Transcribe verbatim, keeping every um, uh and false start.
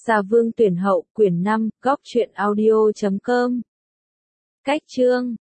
Xà Vương tuyển hậu, quyển năm, góc truyện audio chấm com. Cách chương